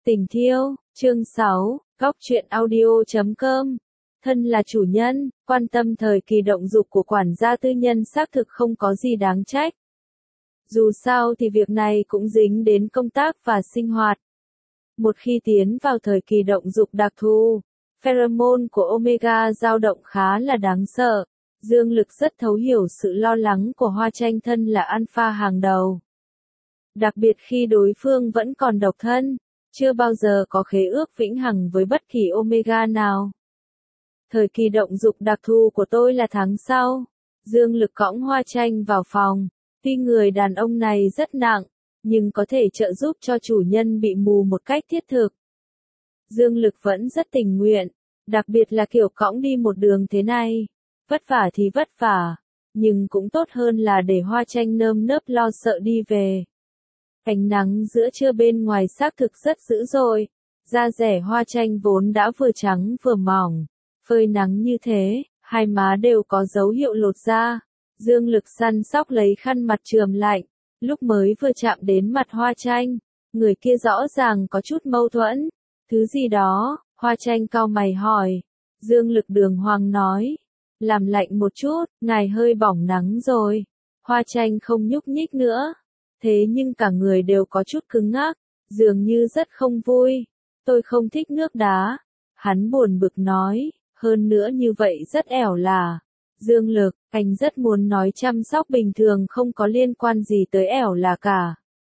Tình Thiêu, chương 6, Góc truyện audio.com. Thân là chủ nhân, quan tâm thời kỳ động dục của quản gia tư nhân xác thực không có gì đáng trách. Dù sao thì việc này cũng dính đến công tác và sinh hoạt. Một khi tiến vào thời kỳ động dục đặc thù, pheromone của Omega dao động khá là đáng sợ. Dương Lực rất thấu hiểu sự lo lắng của Hoa Tranh thân là alpha hàng đầu. Đặc biệt khi đối phương vẫn còn độc thân, chưa bao giờ có khế ước vĩnh hằng với bất kỳ Omega nào. Thời kỳ động dục đặc thù của tôi là tháng sau. Dương Lực cõng Hoa Tranh vào phòng. Tuy người đàn ông này rất nặng, nhưng có thể trợ giúp cho chủ nhân bị mù một cách thiết thực. Dương Lực vẫn rất tình nguyện, đặc biệt là kiểu cõng đi một đường thế này. Vất vả thì vất vả, nhưng cũng tốt hơn là để Hoa Tranh nơm nớp lo sợ đi về. Ánh nắng giữa trưa bên ngoài xác thực rất dữ dội, da rẻ Hoa Tranh vốn đã vừa trắng vừa mỏng, phơi nắng như thế, hai má đều có dấu hiệu lột da. Dương Lực săn sóc lấy khăn mặt chườm lạnh, lúc mới vừa chạm đến mặt Hoa Tranh, người kia rõ ràng có chút mâu thuẫn. Thứ gì đó? Hoa Tranh cau mày hỏi. Dương Lực đường hoàng nói, làm lạnh một chút, ngài hơi bỏng nắng rồi. Hoa Tranh không nhúc nhích nữa, thế nhưng cả người đều có chút cứng ngắc, dường như rất không vui. Tôi không thích nước đá. Hắn buồn bực nói, hơn nữa như vậy rất ẻo lả. Dương Lực, anh rất muốn nói chăm sóc bình thường không có liên quan gì tới ẻo lả cả.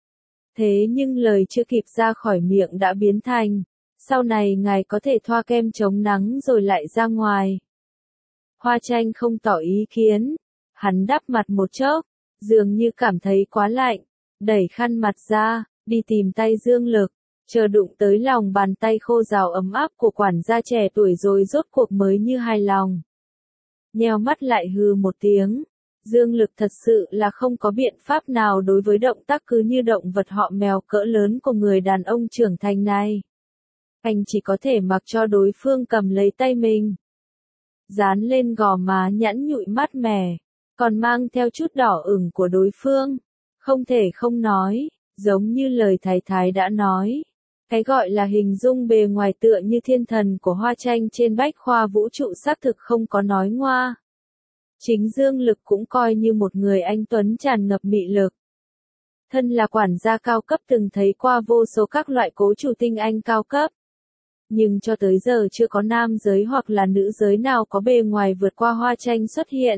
Thế nhưng lời chưa kịp ra khỏi miệng đã biến thành, sau này ngài có thể thoa kem chống nắng rồi lại ra ngoài. Hoa Tranh không tỏ ý kiến, hắn đắp mặt một chốc, dường như cảm thấy quá lạnh, đẩy khăn mặt ra, đi tìm tay Dương Lực, chờ đụng tới lòng bàn tay khô ráo ấm áp của quản gia trẻ tuổi rồi rốt cuộc mới như hài lòng. Nheo mắt lại hừ một tiếng, Dương Lực thật sự là không có biện pháp nào đối với động tác cứ như động vật họ mèo cỡ lớn của người đàn ông trưởng thành này. Anh chỉ có thể mặc cho đối phương cầm lấy tay mình, dán lên gò má nhẵn nhụi mát mẻ, còn mang theo chút đỏ ửng của đối phương. Không thể không nói, giống như lời thái thái đã nói, cái gọi là hình dung bề ngoài tựa như thiên thần của Hoa Tranh trên bách khoa vũ trụ xác thực không có nói ngoa. Chính Dương Lực cũng coi như một người anh tuấn tràn ngập mị lực. Thân là quản gia cao cấp từng thấy qua vô số các loại cố chủ tinh anh cao cấp. Nhưng cho tới giờ chưa có nam giới hoặc là nữ giới nào có bề ngoài vượt qua Hoa Tranh xuất hiện.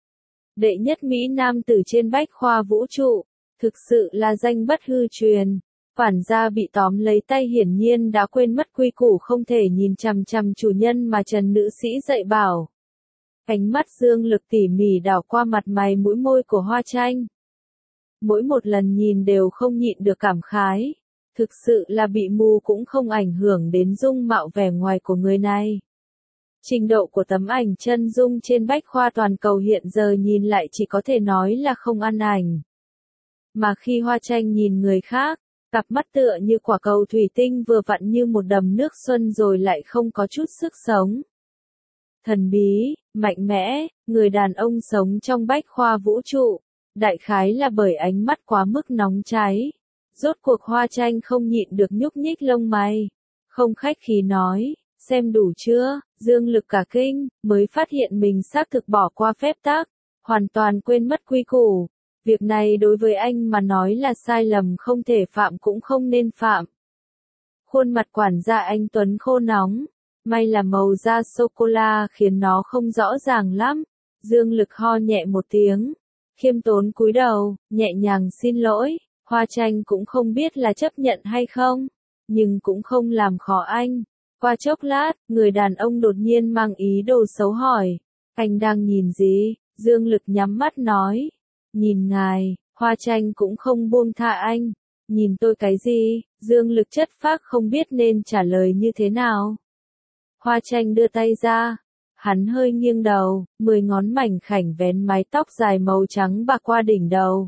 Đệ nhất Mỹ nam tử trên bách khoa vũ trụ, thực sự là danh bất hư truyền. Quản gia bị tóm lấy tay hiển nhiên đã quên mất quy củ không thể nhìn chằm chằm chủ nhân mà Trần nữ sĩ dạy bảo. Ánh mắt Dương Lực tỉ mỉ đảo qua mặt mày mũi môi của Hoa Tranh. Mỗi một lần nhìn đều không nhịn được cảm khái. Thực sự là bị mù cũng không ảnh hưởng đến dung mạo vẻ ngoài của người này. Trình độ của tấm ảnh chân dung trên bách khoa toàn cầu hiện giờ nhìn lại chỉ có thể nói là không ăn ảnh. Mà khi Hoa Tranh nhìn người khác, cặp mắt tựa như quả cầu thủy tinh vừa vặn như một đầm nước xuân rồi lại không có chút sức sống. Thần bí, mạnh mẽ, người đàn ông sống trong bách khoa vũ trụ, đại khái là bởi ánh mắt quá mức nóng cháy. Rốt cuộc Hoa Tranh không nhịn được nhúc nhích lông mày, không khách khí nói, xem đủ chưa? Dương Lực cả kinh, mới phát hiện mình xác thực bỏ qua phép tắc, hoàn toàn quên mất quy củ. Việc này đối với anh mà nói là sai lầm không thể phạm cũng không nên phạm. Khuôn mặt quản gia anh tuấn khô nóng, may là màu da sô-cô-la khiến nó không rõ ràng lắm. Dương Lực ho nhẹ một tiếng, khiêm tốn cúi đầu, nhẹ nhàng xin lỗi. Hoa Tranh cũng không biết là chấp nhận hay không, nhưng cũng không làm khó anh. Qua chốc lát, người đàn ông đột nhiên mang ý đồ xấu hỏi, anh đang nhìn gì? Dương Lực nhắm mắt nói, nhìn ngài. Hoa Tranh cũng không buông tha anh, nhìn tôi cái gì? Dương Lực chất phác không biết nên trả lời như thế nào. Hoa Tranh đưa tay ra, hắn hơi nghiêng đầu, 10 ngón mảnh khảnh vén mái tóc dài màu trắng bạc qua đỉnh đầu,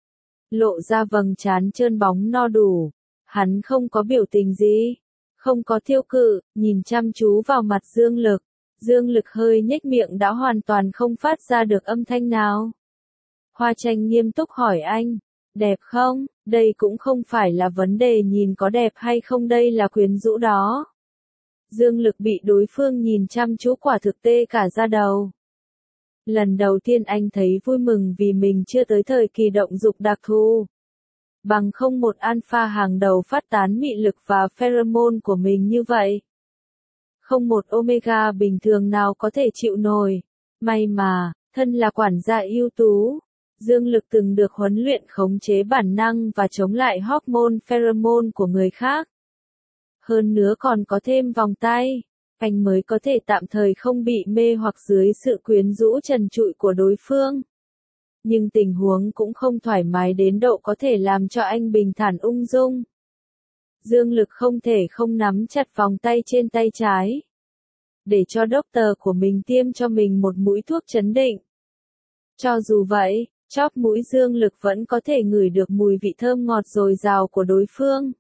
lộ ra vầng trán trơn bóng no đủ. Hắn không có biểu tình gì, không có thiêu cự, nhìn chăm chú vào mặt Dương Lực. Dương Lực hơi nhếch miệng đã hoàn toàn không phát ra được âm thanh nào. Hoa Tranh nghiêm túc hỏi anh, Đẹp không? Đây cũng không phải là vấn đề nhìn có đẹp hay không, đây là quyến rũ đó. Dương Lực bị đối phương nhìn chăm chú quả thực tê cả da đầu. Lần đầu tiên anh thấy vui mừng vì mình chưa tới thời kỳ động dục đặc thù. Bằng không một alpha hàng đầu phát tán mị lực và pheromone của mình như vậy. Không một omega bình thường nào có thể chịu nổi. May mà, thân là quản gia ưu tú, Dương Lực từng được huấn luyện khống chế bản năng và chống lại hormone pheromone của người khác. Hơn nữa còn có thêm vòng tay, anh mới có thể tạm thời không bị mê hoặc dưới sự quyến rũ trần trụi của đối phương. Nhưng tình huống cũng không thoải mái đến độ có thể làm cho anh bình thản ung dung. Dương Lực không thể không nắm chặt vòng tay trên tay trái. Để cho doctor của mình tiêm cho mình một mũi thuốc trấn định. Cho dù vậy, chóp mũi Dương Lực vẫn có thể ngửi được mùi vị thơm ngọt dồi dào của đối phương.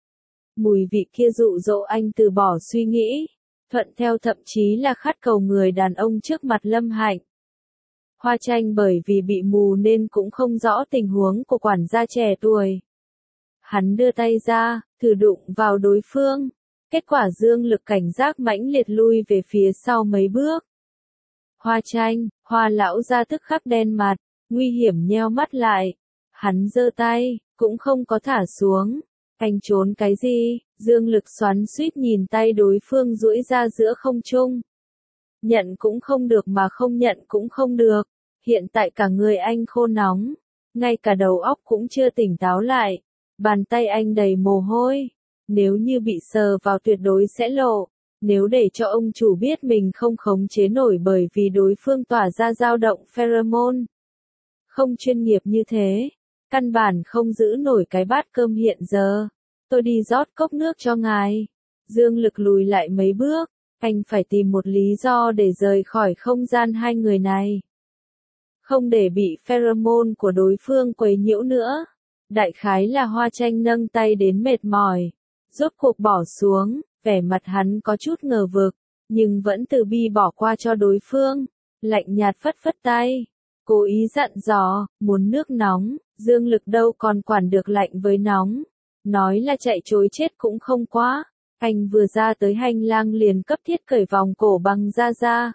Mùi vị kia dụ dỗ anh từ bỏ suy nghĩ, thuận theo thậm chí là khát cầu người đàn ông trước mặt Lâm Hạnh. Hoa Tranh bởi vì bị mù nên cũng không rõ tình huống của quản gia trẻ tuổi. Hắn đưa tay ra, thử đụng vào đối phương. Kết quả Dương Lực cảnh giác mãnh liệt lui về phía sau mấy bước. Hoa Tranh, Hoa lão ra tức khắc đen mặt, nguy hiểm nheo mắt lại. Hắn giơ tay, cũng không có thả xuống. Anh trốn cái gì? Dương Lực xoắn xuýt nhìn tay đối phương duỗi ra giữa không trung. Nhận cũng không được mà không nhận cũng không được. Hiện tại cả người anh khô nóng, ngay cả đầu óc cũng chưa tỉnh táo lại. Bàn tay anh đầy mồ hôi. Nếu như bị sờ vào tuyệt đối sẽ lộ. Nếu để cho ông chủ biết mình không khống chế nổi bởi vì đối phương tỏa ra dao động pheromone. Không chuyên nghiệp như thế. Căn bản không giữ nổi cái bát cơm hiện giờ. Tôi đi rót cốc nước cho ngài. Dương Lực lùi lại mấy bước. Anh phải tìm một lý do để rời khỏi không gian hai người này. Không để bị pheromone của đối phương quấy nhiễu nữa. Đại khái là Hoa Tranh nâng tay đến mệt mỏi. Rốt cuộc bỏ xuống, vẻ mặt hắn có chút ngờ vực, nhưng vẫn từ bi bỏ qua cho đối phương. Lạnh nhạt phất phất tay. Cố ý dặn dò, muốn nước nóng, Dương Lực đâu còn quản được lạnh với nóng. Nói là chạy trối chết cũng không quá. Anh vừa ra tới hành lang liền cấp thiết cởi vòng cổ bằng da da.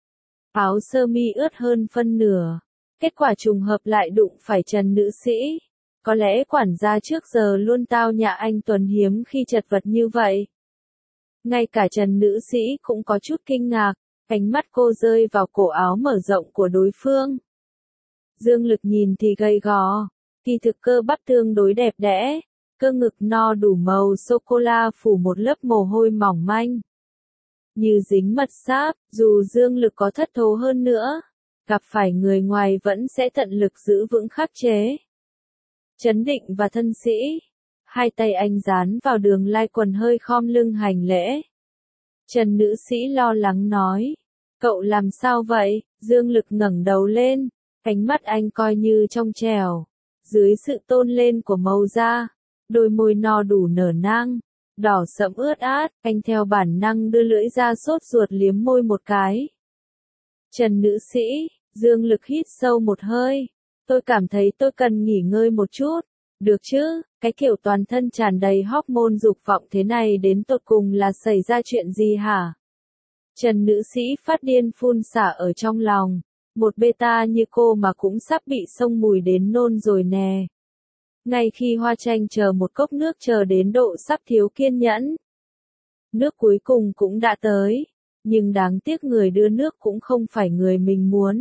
Áo sơ mi ướt hơn phân nửa. Kết quả trùng hợp lại đụng phải Trần nữ sĩ. Có lẽ quản gia trước giờ luôn tao nhã anh Tuấn hiếm khi chật vật như vậy. Ngay cả Trần nữ sĩ cũng có chút kinh ngạc. Ánh mắt cô rơi vào cổ áo mở rộng của đối phương. Dương Lực nhìn thì gầy gò, kỳ thực cơ bắp tương đối đẹp đẽ, cơ ngực no đủ màu sô-cô-la phủ một lớp mồ hôi mỏng manh. Như dính mật sáp, dù Dương Lực có thất thố hơn nữa, gặp phải người ngoài vẫn sẽ tận lực giữ vững khắc chế. Trấn định và thân sĩ, hai tay anh dán vào đường lai quần hơi khom lưng hành lễ. Trần nữ sĩ lo lắng nói, cậu làm sao vậy? Dương Lực ngẩng đầu lên. Ánh mắt anh coi như trong trẻo, dưới sự tôn lên của màu da, đôi môi no đủ nở nang, đỏ sẫm ướt át, anh theo bản năng đưa lưỡi ra sốt ruột liếm môi một cái. Trần nữ sĩ, Dương Lực hít sâu một hơi, tôi cảm thấy tôi cần nghỉ ngơi một chút, được chứ, cái kiểu toàn thân tràn đầy hormone dục vọng thế này đến tột cùng là xảy ra chuyện gì hả? Trần nữ sĩ phát điên phun xả ở trong lòng. Một beta như cô mà cũng sắp bị xông mùi đến nôn rồi nè. Ngay khi Hoa Tranh chờ một cốc nước chờ đến độ sắp thiếu kiên nhẫn. Nước cuối cùng cũng đã tới, nhưng đáng tiếc người đưa nước cũng không phải người mình muốn.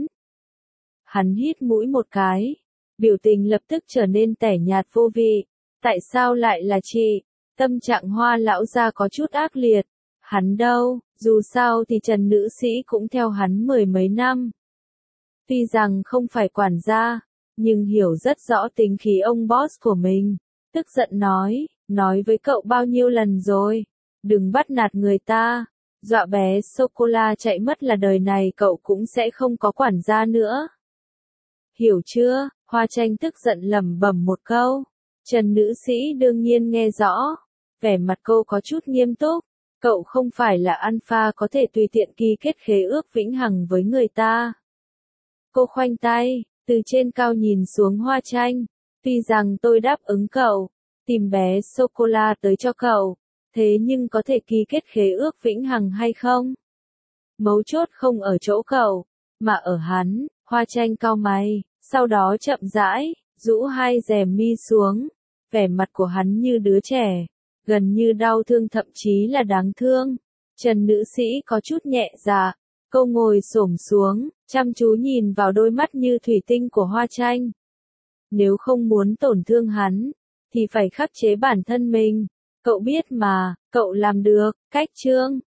Hắn hít mũi một cái, biểu tình lập tức trở nên tẻ nhạt vô vị. Tại sao lại là chị? Tâm trạng Hoa lão gia có chút ác liệt. Hắn đâu, dù sao thì Trần nữ sĩ cũng theo hắn mười mấy năm. Tuy rằng không phải quản gia, nhưng hiểu rất rõ tính khí ông boss của mình. Tức giận nói với cậu bao nhiêu lần rồi, đừng bắt nạt người ta, dọa bé sô-cô-la chạy mất là đời này cậu cũng sẽ không có quản gia nữa. Hiểu chưa? Hoa Tranh tức giận lẩm bẩm một câu. Trần nữ sĩ đương nhiên nghe rõ, vẻ mặt cô có chút nghiêm túc. Cậu không phải là alpha có thể tùy tiện ký kết khế ước vĩnh hằng với người ta. Cô khoanh tay, từ trên cao nhìn xuống Hoa Tranh. Tuy rằng tôi đáp ứng cậu, tìm bé sô-cô-la tới cho cậu, thế nhưng có thể ký kết khế ước vĩnh hằng hay không? Mấu chốt không ở chỗ cậu, mà ở hắn. Hoa Tranh cau mày, sau đó chậm rãi, rũ hai rèm mi xuống. Vẻ mặt của hắn như đứa trẻ, gần như đau thương thậm chí là đáng thương. Trần nữ sĩ có chút nhẹ dạ, cô ngồi xổm xuống, chăm chú nhìn vào đôi mắt như thủy tinh của Hoa Tranh. Nếu không muốn tổn thương hắn, thì phải khắc chế bản thân mình. Cậu biết mà, cậu làm được. Cách chương